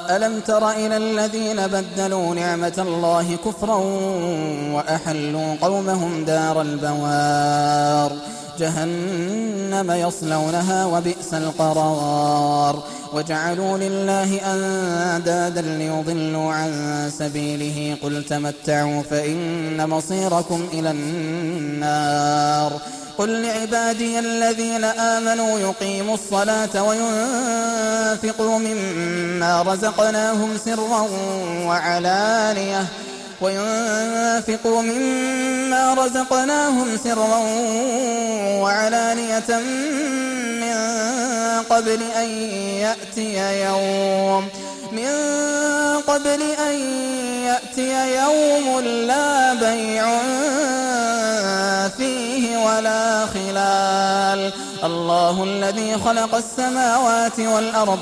ألم تر إلى الذين بدلوا نعمة الله كفرا وأحلوا قومهم دار البوار جهنم يصلونها وبئس القرار وجعلوا لله أندادا ليضلوا عن سبيله قل تمتعوا فإن مصيركم إلى النار قل لعبادي الذين آمنوا يقيموا الصلاة وينفقوا مما رزقناهم سرا وعلانية من قبل أن يأتي يوم لا بيع فيه ولا خلال الله الذي خلق السماوات والأرض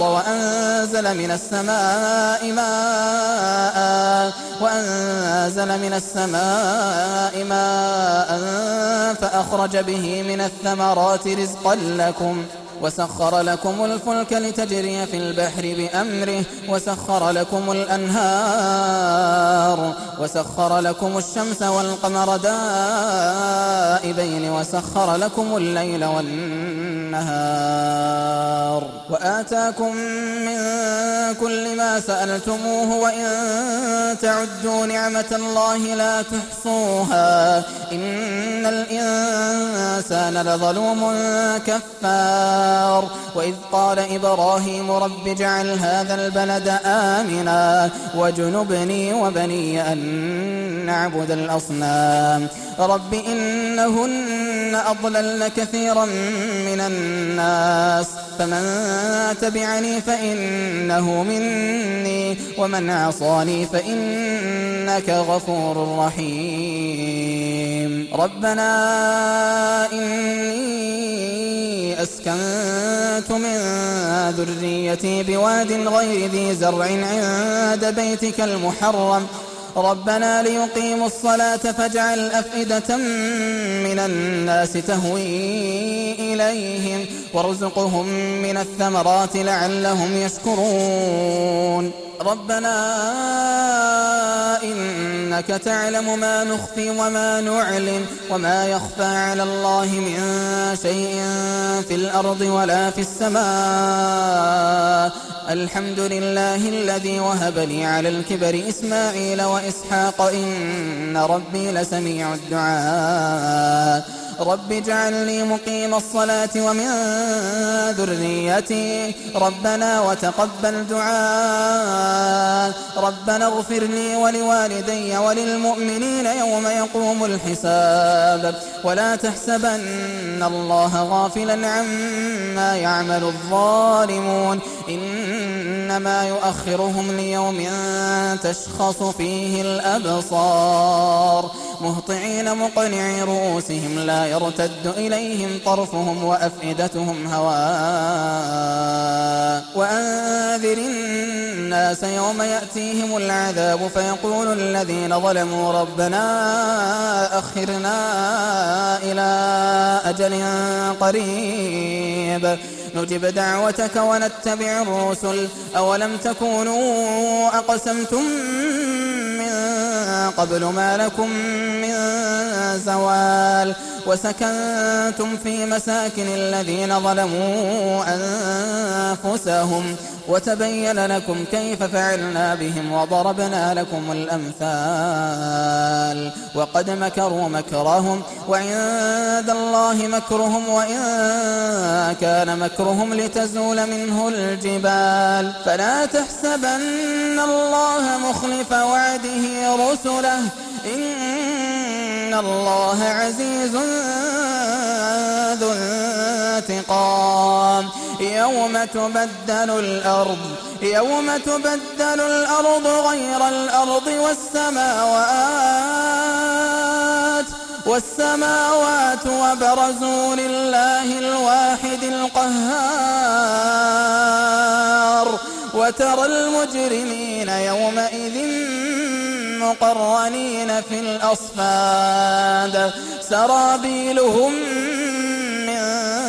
وأنزل من السماء ماء فأخرج به من الثمرات رزقا لكم وسخر لكم الفلك لتجري في البحر بأمره وسخر لكم الأنهار وسخر لكم الشمس والقمر دائبين وسخر لكم الليل والنهار وآتاكم من كل ما سألتموه وإن تعدوا نعمة الله لا تحصوها إن الإنسان لظلوم كفار وإذ قال إبراهيم رب اجعل هذا البلد آمنا واجنبني وبني أن نعبد الأصنام رب إنهن أضللن كثيرا من الناس فمن تبعني فإنه مني ومن عصاني فإنك غفور رحيم ربنا إني أسكنت من ذريتي بواد غير ذي زرع عند بيتك المحرم ربنا ليقيموا الصلاة فاجعل أفئدة من الناس تهوي إليهم وارزقهم من الثمرات لعلهم يشكرون ربنا إنك تعلم ما نخفي وما نعلن وما يخفى على الله من شيء في الأرض ولا في السماء الحمد لله الذي وهب لي على الكبر إسماعيل وإسحاق إن ربي لسميع الدعاء رب اجعلني مقيم الصلاة ومن ذريتي ربنا وتقبل دعاء ربنا اغفر لي ولوالدي وللمؤمنين يوم يقوم الحساب ولا تحسبن الله غافلا عما يعمل الظالمون إنما يؤخرهم ليوم تشخص فيه الأبصار مهطعين مقنعي رؤوسهم لا يرتد إليهم طرفهم وأفئدتهم هواء وأنذر الناس يوم يأتيهم العذاب فيقول الذين ظلموا ربنا أخرنا إلى أجل قريب نجب دعوتك ونتبع الرسل أولم تكونوا أقسمتم من قبل ما لكم من زوال وسكنتم في مساكن الذين ظلموا أنفسهم وتبين لكم كيف فعلنا بهم وضربنا لكم الأمثال وقد مكروا مكرهم وعند الله مكرهم وإن كان مكرهم لتزول منه الجبال فلا تحسبن الله مخلف وعده رسله إن الله عزيز ذو انتقام يوم تبدل الأرض غير الأرض والسماوات وبرزوا لله الواحد القهار وترى المجرمين يومئذ مقرنين في الأصفاد سرابيلهم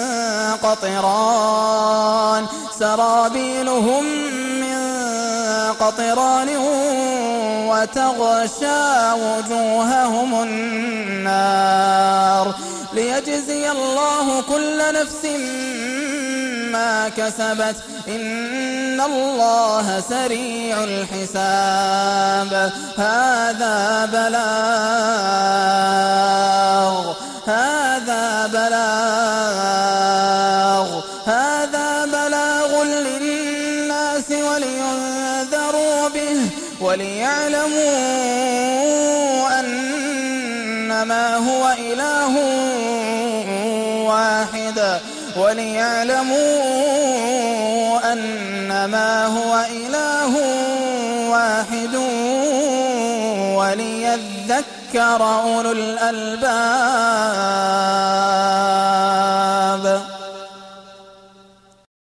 من قطران وتغشى وجوههم النار ليجزي الله كل نفس ما كسبت إن الله سريع الحساب. هذا بلاغ للناس ولينذروا به وليعلموا أنما هو إله واحد وليذكر أولو الألباب.